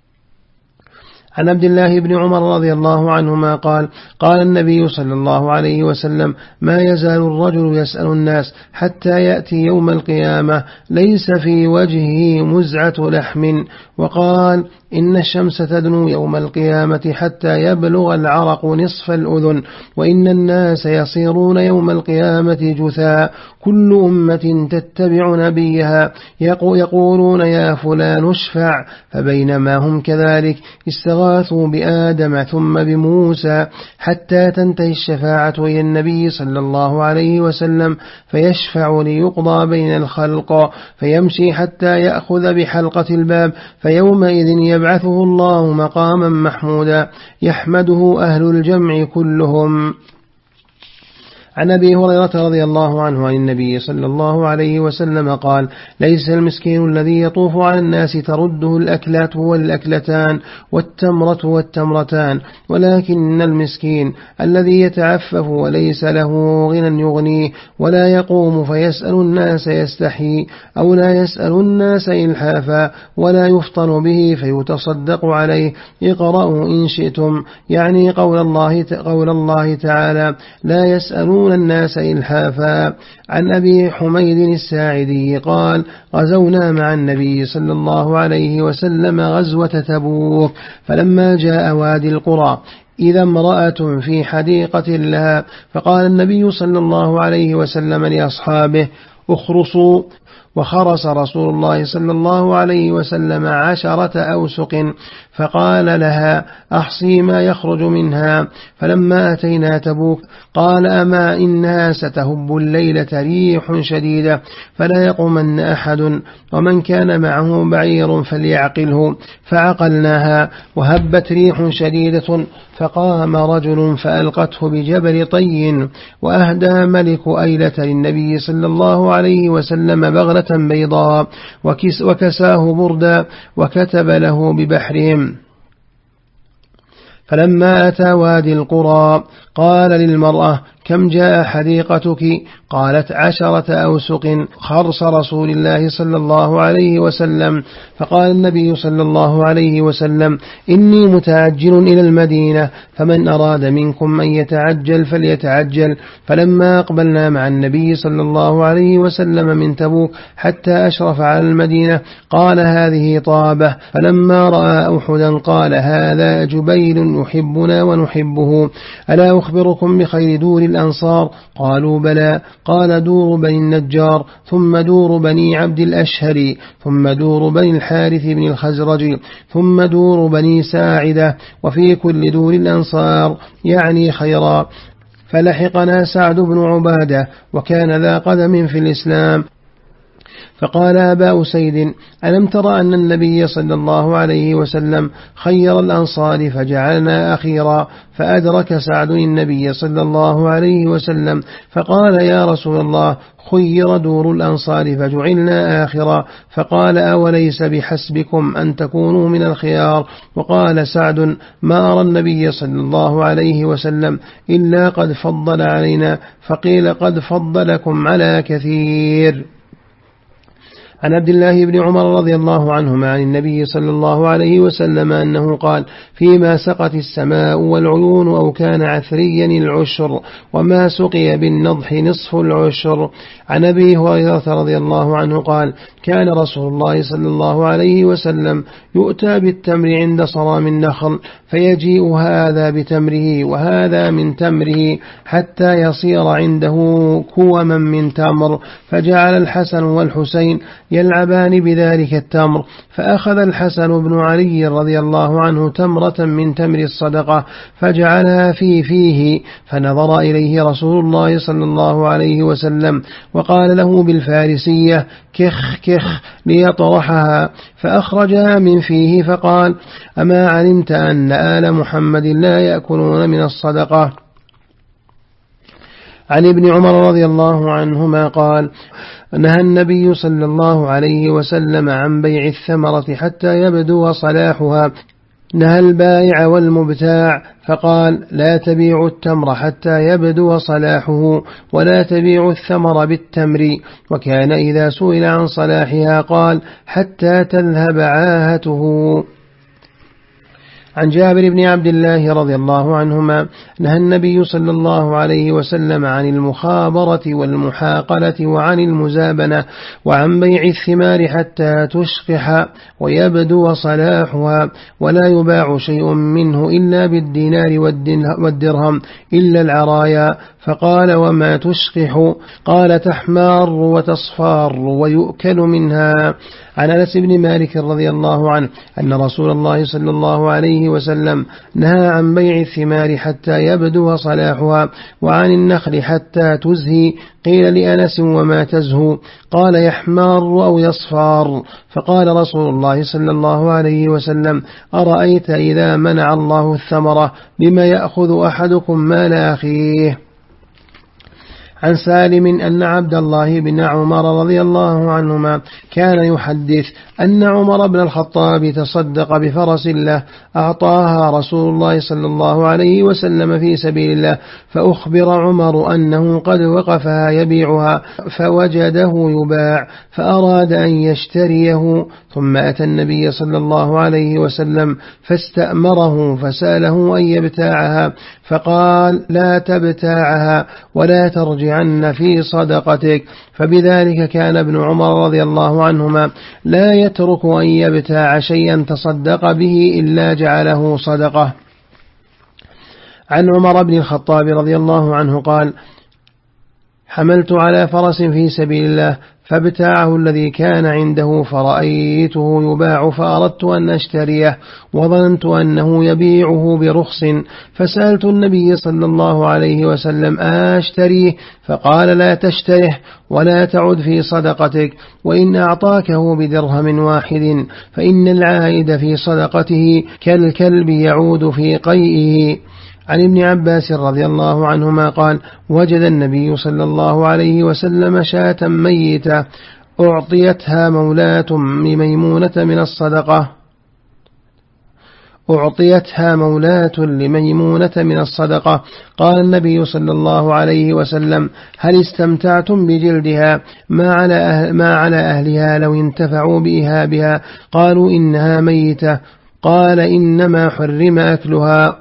عن عبد الله بن عمر رضي الله عنهما قال قال النبي صلى الله عليه وسلم ما يزال الرجل يسأل الناس حتى يأتي يوم القيامة ليس في وجهه مزعة لحم. وقال إن الشمس تدنو يوم القيامة حتى يبلغ العرق نصف الأذن، وإن الناس يصيرون يوم القيامة جثاء كل أمة تتبع نبيها يقولون يا فلان اشفع، فبينما هم كذلك استغاثوا بآدم ثم بموسى حتى تنتهي الشفاعة إلى النبي صلى الله عليه وسلم فيشفع ليقضى بين الخلق، فيمشي حتى يأخذ بحلقة الباب، فيومئذ يبعثه الله مقاما محمودا يحمده أهل الجمع كلهم. عن أبي هريرة رضي الله عنه عن النبي صلى الله عليه وسلم قال ليس المسكين الذي يطوف على الناس ترده الأكلات والأكلتان والتمرة والتمرتان، ولكن المسكين الذي يتعفف وليس له غنى يغنيه ولا يقوم فيسأل الناس يستحي، أو لا يسأل الناس إلحافا ولا يفطن به فيتصدق عليه. اقرأوا إن شئتم، يعني قول الله, قول الله تعالى لا يسألون الناس إلحافا. عن أبي حميد الساعدي قال غزونا مع النبي صلى الله عليه وسلم غزوة تبوك، فلما جاء وادي القرى إذا امرأة في حديقة لها، فقال النبي صلى الله عليه وسلم لأصحابه اخرصوا، وخرس رسول الله صلى الله عليه وسلم عشرة أوسق، فقال لها أحصي ما يخرج منها. فلما أتينا تبوك قال أما إنها ستهب الليلة ريح شديدة فلا يقومن أحد، ومن كان معه بعير فليعقله، فعقلناها وهبت ريح شديدة، فقام رجل فألقته بجبل طي، وأهدى ملك أيلة للنبي صلى الله عليه وسلم بغلة بيضاء وكس وكساه بردا وكتب له ببحرهم. فلما أتى وادي القرى قال للمرأة كم جاء حديقتك؟ قالت عشرة أوسق خرص رسول الله صلى الله عليه وسلم. فقال النبي صلى الله عليه وسلم إني متعجل إلى المدينة، فمن أراد منكم أن يتعجل فليتعجل. فلما أقبلنا مع النبي صلى الله عليه وسلم من تبوك حتى أشرف على المدينة قال هذه طابة. فلما رأى أحدا قال هذا جبيل يحبنا ونحبه، ألا أخبركم بخير دور الأنصار؟ قالوا بلى. قال دور بني النجار، ثم دور بني عبد الأشهر، ثم دور بني الحارث بن الخزرج، ثم دور بني ساعدة، وفي كل دور الأنصار يعني خيرا. فلحقنا سعد بن عبادة وكان ذا قدم في الإسلام، فقال أبا أسيد ألم ترى أن النبي صلى الله عليه وسلم خير الأنصار فجعلنا أخيرا؟ فأدرك سعد النبي صلى الله عليه وسلم فقال يا رسول الله خير دور الأنصار فجعلنا آخرا. فقال أوليس بحسبكم أن تكونوا من الخيار؟ وقال سعد ما أرى النبي صلى الله عليه وسلم إلا قد فضل علينا، فقيل قد فضلكم على كثير. عن عبد الله بن عمر رضي الله عنهما عن النبي صلى الله عليه وسلم أنه قال فيما سقت السماء والعيون أو كان عثريا العشر، وما سقي بالنضح نصف العشر. عن أبي هريرة رضي الله عنه قال كان رسول الله صلى الله عليه وسلم يؤتى بالتمر عند صرام النخل، فيجيء هذا بتمره وهذا من تمره حتى يصير عنده كوما من تمر، فجعل الحسن والحسين يلعبان بذلك التمر، فأخذ الحسن بن علي رضي الله عنه تمرة من تمر الصدقة فجعلها في فيه، فنظر إليه رسول الله صلى الله عليه وسلم وقال له بالفارسية كخ كخ ليطرحها، فأخرجها من فيه فقال أما علمت أن آل محمد لا يأكلون من الصدقة؟ عن ابن عمر رضي الله عنهما قال نهى النبي صلى الله عليه وسلم عن بيع الثمرة حتى يبدو صلاحها، نهى البائع والمبتاع فقال لا تبيعوا التمر حتى يبدو صلاحه ولا تبيعوا الثمر بالتمر. وكان إذا سئل عن صلاحها قال حتى تذهب عاهته. عن جابر بن عبد الله رضي الله عنهما نهى النبي صلى الله عليه وسلم عن المخابرة والمحاقلة وعن المزابنة وعن بيع الثمار حتى تشقح ويبدو صلاحها ولا يباع شيء منه إلا بالدينار والدرهم إلا العرايا. فقال وما تشقح؟ قال تحمار وتصفار ويؤكل منها. عن أنس بن مالك رضي الله عنه أن رسول الله صلى الله عليه وسلم نهى عن بيع الثمار حتى يبدو صلاحها وعن النخل حتى تزهي. قيل لأنس وما تزهو؟ قال يحمار أو يصفار. فقال رسول الله صلى الله عليه وسلم أرأيت إذا منع الله الثمرة بما يأخذ أحدكم مال أخيه؟ عن سالم أن عبد الله بن عمر رضي الله عنهما كان يحدث أن عمر بن الخطاب تصدق بفرس له أعطاها رسول الله صلى الله عليه وسلم في سبيل الله، فأخبر عمر أنه قد وقفها يبيعها فوجده يباع فأراد أن يشتريه، ثم أتى النبي صلى الله عليه وسلم فاستأمره فسأله أن يبتاعها فقال لا تبتاعها ولا ترجعن في صدقتك. فبذلك كان ابن عمر رضي الله عنهما لا يترك أن يبتاع شيئا تصدق به إلا جعله صدقة. عن عمر بن الخطاب رضي الله عنه قال حملت على فرس في سبيل الله فابتاعه الذي كان عنده فرأيته يباع فأردت أن أشتريه وظننت أنه يبيعه برخص، فسألت النبي صلى الله عليه وسلم أشتريه؟ فقال لا تشتره ولا تعد في صدقتك، وإن أعطاكه بدرهم واحد فإن العائد في صدقته كالكلب يعود في قيئه. عن ابن عباس رضي الله عنهما قال وجد النبي صلى الله عليه وسلم شاة ميتة أعطيتها مولاة لميمونة من الصدقة أعطيتها مولاة لميمونة من الصدقة. قال النبي صلى الله عليه وسلم هل استمتعتم بجلدها ما على, أهل ما على أهلها لو انتفعوا بإهابها؟ قالوا إنها ميتة. قال إنما حرم أكلها.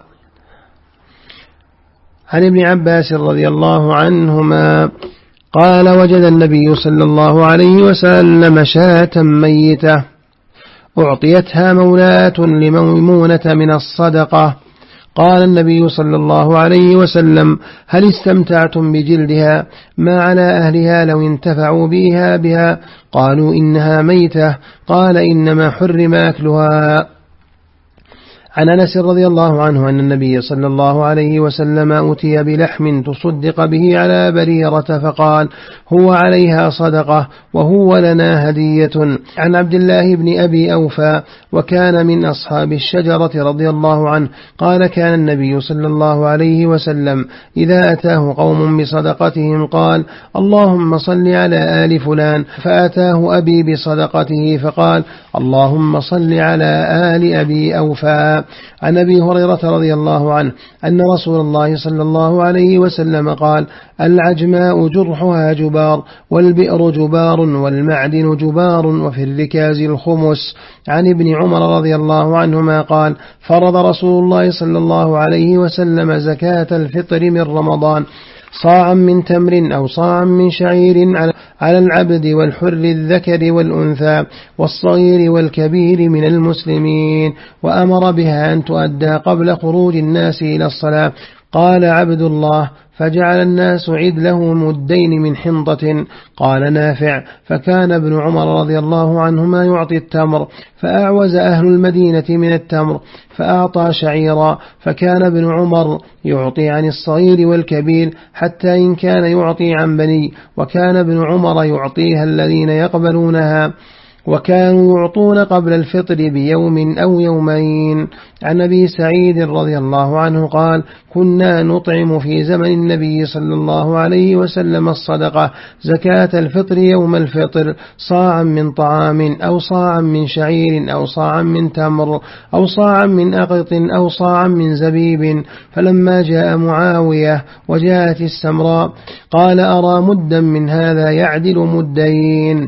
عن ابن عباس رضي الله عنهما قال وجد النبي صلى الله عليه وسلم شاة ميتة أعطيتها مولاة لميمونة من الصدقة. قال النبي صلى الله عليه وسلم هل استمتعتم بجلدها ما على أهلها لو انتفعوا بإهابها؟ قالوا إنها ميتة. قال إنما حرم أكلها. عن أنس رضي الله عنه أن النبي صلى الله عليه وسلم أتي بلحم تصدق به على بريرة فقال هو عليها صدقة وهو لنا هدية. عن عبد الله بن أبي أوفى وكان من أصحاب الشجرة رضي الله عنه قال كان النبي صلى الله عليه وسلم إذا أتاه قوم بصدقتهم قال اللهم صل على آل فلان، فأتاه أبي بصدقته فقال اللهم صل على آل أبي أوفى. عن أبي هريرة رضي الله عنه أن رسول الله صلى الله عليه وسلم قال العجماء جرحها جبار والبئر جبار والمعدن جبار وفي الركاز الخمس. عن ابن عمر رضي الله عنهما قال فرض رسول الله صلى الله عليه وسلم زكاة الفطر من رمضان صاعا من تمر أو صاعا من شعير على العبد والحر الذكر والأنثى والصغير والكبير من المسلمين، وأمر بها أن تؤدى قبل خروج الناس إلى الصلاة. قال عبد الله فجعل الناس عدله مدين من حنطة. قال نافع فكان ابن عمر رضي الله عنهما يعطي التمر فأعوز أهل المدينة من التمر فأعطى شعيرا، فكان ابن عمر يعطي عن الصغير والكبير حتى إن كان يعطي عن بني، وكان ابن عمر يعطيها الذين يقبلونها. وكانوا يعطون قبل الفطر بيوم أو يومين. عن أبي سعيد رضي الله عنه قال: كنا نطعم في زمن النبي صلى الله عليه وسلم الصدقة زكاة الفطر يوم الفطر صاعا من طعام أو صاعا من شعير أو صاعا من تمر أو صاعا من أقط أو صاعا من زبيب. فلما جاء معاوية وجاءت السمراء قال: أرى مدا من هذا يعدل مدين.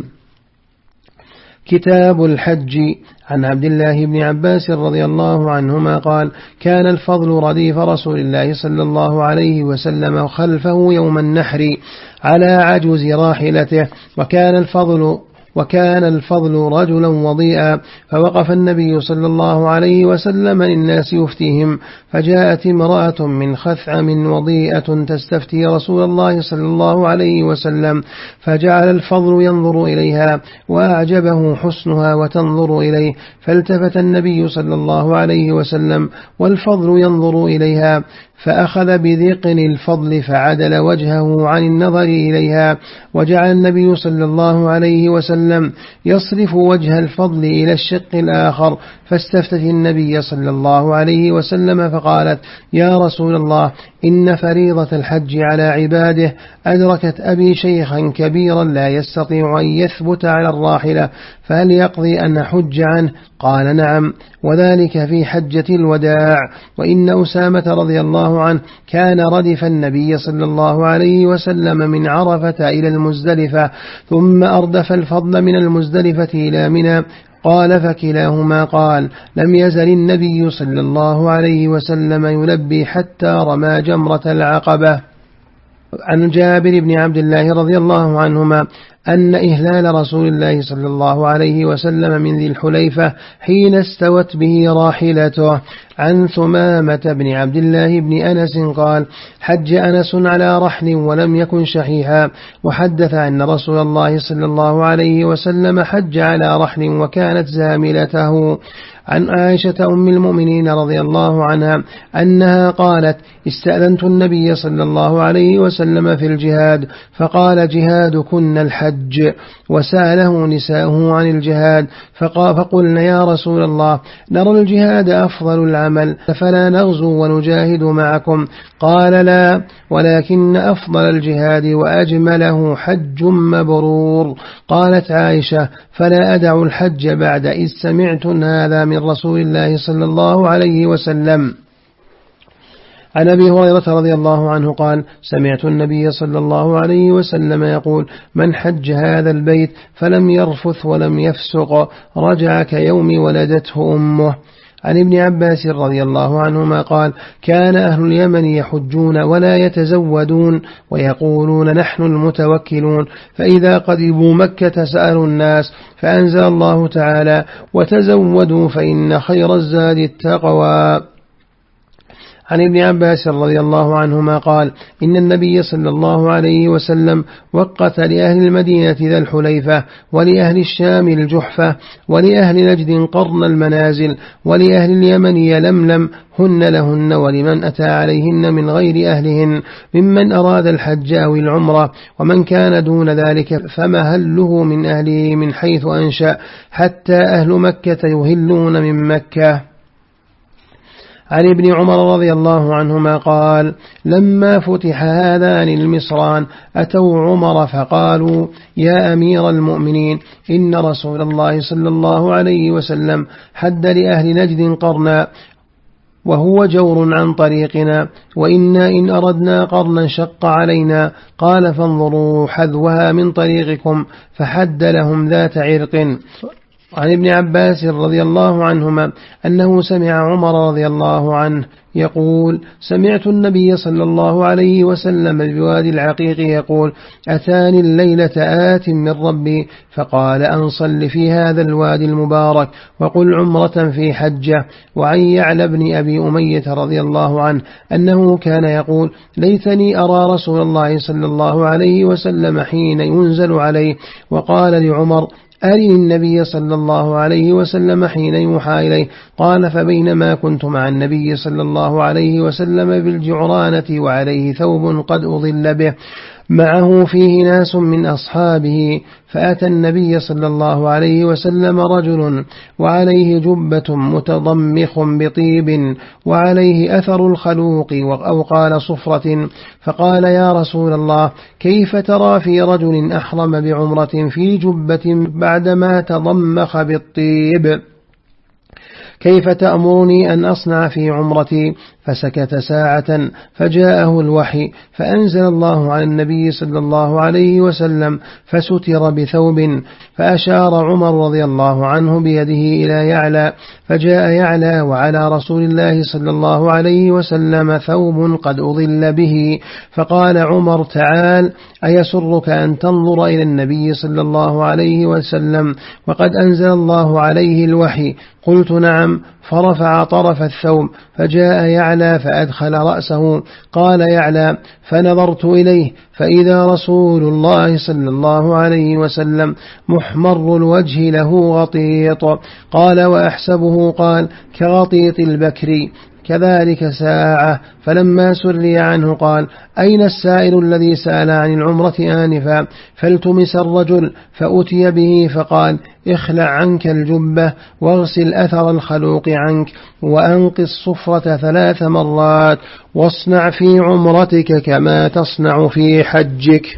كتاب الحج. عن عبد الله بن عباس رضي الله عنهما قال: كان الفضل رديف رسول الله صلى الله عليه وسلم خلفه يوم النحر على عجز راحلته، وكان الفضل وكان الفضل رجلا وضيئا، فوقف النبي صلى الله عليه وسلم للناس يفتيهم، فجاءت امرأة من خثعم وضيئة تستفتي رسول الله صلى الله عليه وسلم، فجعل الفضل ينظر إليها وأعجبه حسنها وتنظر إليه، فالتفت النبي صلى الله عليه وسلم والفضل ينظر إليها، فأخذ بذقن الفضل فعدل وجهه عن النظر إليها، وجعل النبي صلى الله عليه وسلم يصرف وجه الفضل إلى الشق الآخر، فاستفتت النبي صلى الله عليه وسلم فقالت: يا رسول الله، إن فريضة الحج على عباده أدركت أبي شيخا كبيرا لا يستطيع أن يثبت على الراحلة، فهل يقضي أن أحج عنه؟ قال: نعم، وذلك في حجة الوداع. وإن أسامة رضي الله عنه كان ردف النبي صلى الله عليه وسلم من عرفة إلى المزدلفة، ثم أردف الفضل من المزدلفة إلى منى. قال: فكلاهما قال: لم يزل النبي صلى الله عليه وسلم يلبي حتى رمى جمرة العقبة. عن جابر بن عبد الله رضي الله عنهما أن إهلال رسول الله صلى الله عليه وسلم من ذي الحليفة حين استوت به راحلته. عن ثمامة بن عبد الله بن أنس قال: حج أنس على رحل ولم يكن شحيحا، وحدث أن رسول الله صلى الله عليه وسلم حج على رحل وكانت زاملته. عن عائشة أم المؤمنين رضي الله عنها أنها قالت: استأذنت النبي صلى الله عليه وسلم في الجهاد، فقال: جهادكن الحج، وسأله نساءه عن الجهاد، فقلنا: يا رسول الله، نرى الجهاد أفضل العمل، فلا نغزو ونجاهد معكم؟ قال: لا، ولكن أفضل الجهاد وأجمله حج مبرور. قالت عائشة: فلا أدع الحج بعد إذ سمعت هذا من رسول الله صلى الله عليه وسلم. عن أبي هريرة رضي الله عنه قال: سمعت النبي صلى الله عليه وسلم يقول: من حج هذا البيت فلم يرفث ولم يفسق رجع كيوم ولدته أمه. عن ابن عباس رضي الله عنهما قال: كان أهل اليمن يحجون ولا يتزودون ويقولون: نحن المتوكلون، فإذا قدموا مكة سألوا الناس، فأنزل الله تعالى: وتزودوا فإن خير الزاد التقوى. عن ابن عباس رضي الله عنهما قال: إن النبي صلى الله عليه وسلم وقت لأهل المدينة ذا الحليفة، ولأهل الشام الجحفة، ولأهل نجد قرن المنازل، ولأهل اليمن يلملم، هن لهن ولمن أتى عليهن من غير أهلهن ممن أراد الحج أو العمرة، ومن كان دون ذلك فمهله من أهله من حيث أنشأ، حتى أهل مكة يهلون من مكة. عن ابن عمر رضي الله عنهما قال: لما فتح هذان المصران أتوا عمر فقالوا: يا أمير المؤمنين، إن رسول الله صلى الله عليه وسلم حد لأهل نجد قرنا، وهو جور عن طريقنا، وإنا إن أردنا قرنا شق علينا. قال: فانظروا حذوها من طريقكم، فحد لهم ذات عرق. عن ابن عباس رضي الله عنهما أنه سمع عمر رضي الله عنه يقول: سمعت النبي صلى الله عليه وسلم بوادي العقيق يقول: أتاني الليلة آت من ربي فقال: أنصل في هذا الوادي المبارك وقل عمرة في حجة. وعن يعلى بن أبي أمية رضي الله عنه أنه كان يقول: ليتني أرى رسول الله صلى الله عليه وسلم حين ينزل عليه. وقال لعمر: أرني النبي صلى الله عليه وسلم حين يوحى إليه. قال: فبينما كنت مع النبي صلى الله عليه وسلم بالجعرانة وعليه ثوب قد أضل به، معه فيه ناس من أصحابه، فأتى النبي صلى الله عليه وسلم رجل وعليه جبة متضمخ بطيب وعليه أثر الخلوق أو قال صفرة، فقال يا رسول الله كيف ترى في رجل أحرم بعمرة في جبة بعدما تضمخ بالطيب؟ كيف تأمرني أن أصنع في عمرتي؟ فسكت ساعة فجاءه الوحي فأنزل الله على النبي صلى الله عليه وسلم فستر بثوب، فأشار عمر رضي الله عنه بيده إلى يعلى، فجاء يعلى وعلى رسول الله صلى الله عليه وسلم ثوب قد أضل به، فقال عمر تعال أيسرك أن تنظر إلى النبي صلى الله عليه وسلم وقد أنزل الله عليه الوحي؟ قلت نعم، فرفع طرف الثوب فجاء يعلى فأدخل رأسه. قال يعلى فنظرت إليه فإذا رسول الله صلى الله عليه وسلم محمر الوجه له غطيط. قال وأحسبه قال كغطيط البكر، كذلك ساعة. فلما سري عنه قال أين السائل الذي سأل عن العمرة آنفا؟ فالتمس الرجل فأتي به فقال اخلع عنك الجبة واغسل أثر الخلوق عنك وأنق الصفرة ثلاث مرات واصنع في عمرتك كما تصنع في حجك.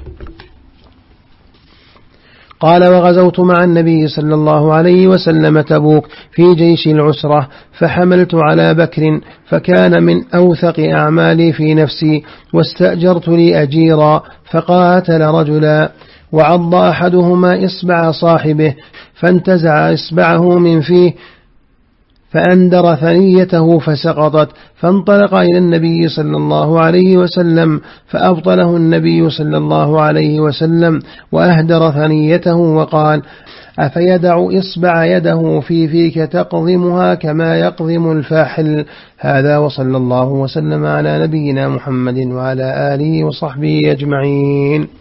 قال وغزوت مع النبي صلى الله عليه وسلم تبوك في جيش العسرة، فحملت على بكر فكان من أوثق أعمالي في نفسي، واستأجرت لي أجيرا فقاتل رجلا، وعض أحدهما إصبع صاحبه فانتزع إصبعه من فيه فأندر ثنيته فسقطت، فانطلق إلى النبي صلى الله عليه وسلم فأبطله النبي صلى الله عليه وسلم وأهدر ثنيته وقال أفيدع إصبع يده في فيك تقضمها كما يقضم الفاحل؟ هذا وصلى الله وسلم على نبينا محمد وعلى آله وصحبه أجمعين.